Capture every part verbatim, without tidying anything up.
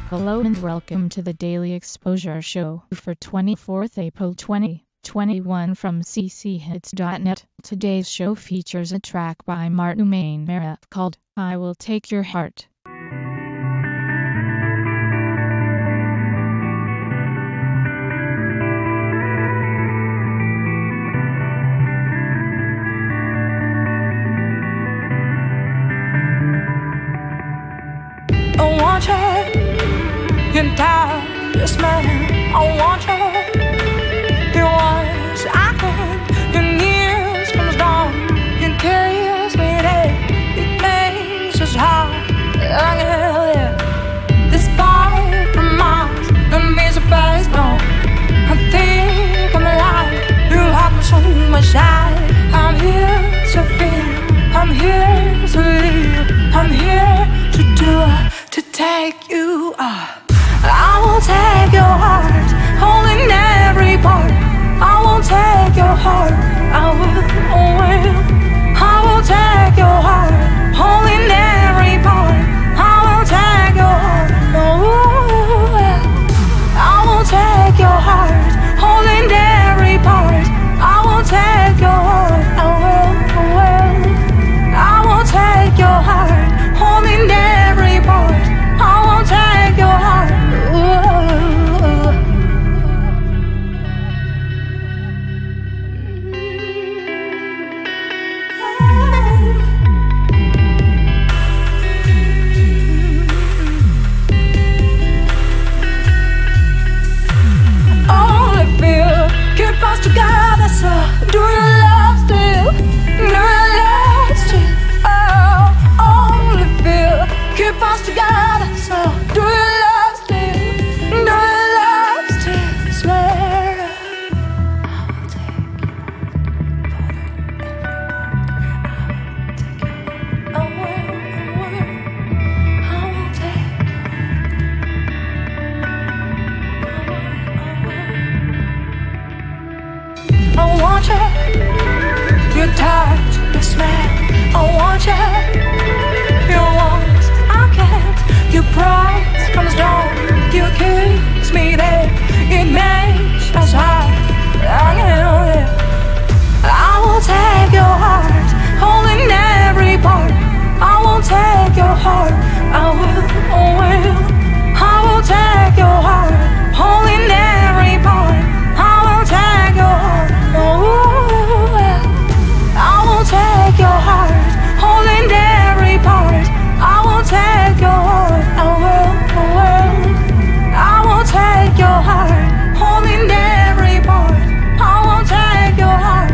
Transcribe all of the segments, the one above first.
Hello and welcome to the Daily Exposure Show for twenty-fourth April twenty twenty-one from c c hits dot net. Today's show features a track by Martin Mainera called I Will Take Your Heart. I want you, your tireless man. I want you, your words I heard, your years comes down, you kills me there. It makes us hard, I can live this far from miles, and be surprised, no. I think I'm alive, you have me so much time. I'm here to feel, I'm here to live, I'm here to do, to take you up. I will take your heart, holding every part. I will take your heart, I will, I will. I will take your heart, holding every part. I will take your heart, oh, I will take your heart, holding every part. I will take your heart, I will, I will. I will take your heart, holding every part. I will take your heart. Only feel keep us together, so do you love still? Do you love still? Oh, only feel keep us together, so do you love still? Do you love still? Swear I will take you further. I will, I will, I will take you. I want you, your touch, your smell. I want you, your warmth. I can't, your pride comes down, you kiss me there. It makes us high, I can't live. I will take your heart, holding every part. I will take your heart, I will, I will. I will take your heart, holding every part. I will take your heart, oh, I will take your heart, holding every part. I will take your heart, I will, I will. I will take your heart, holding every part. I will take your heart,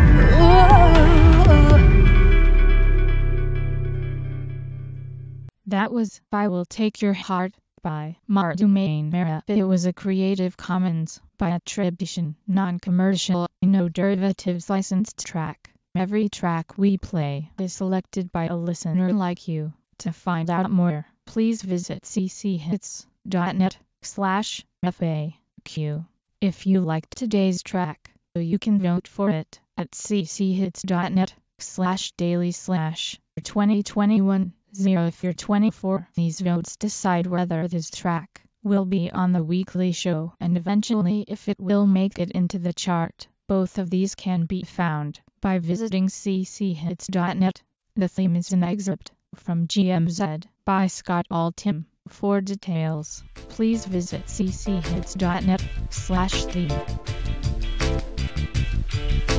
ooh. That was I Will Take Your Heart by Martin Mainera. It was a Creative Commons by attribution, non-commercial, no derivatives licensed track. Every track we play is selected by a listener like you. To find out more, please visit c c hits dot net slash F A Q. If you liked today's track, you can vote for it at c c hits dot net slash daily slash twenty twenty-one zero. If you're twenty-four, these votes decide whether this track will be on the weekly show and eventually if it will make it into the chart. Both of these can be found by visiting c c hits dot net. The theme is an excerpt from G M Z by Scott Altham. For details, please visit c c hits dot net slash theme.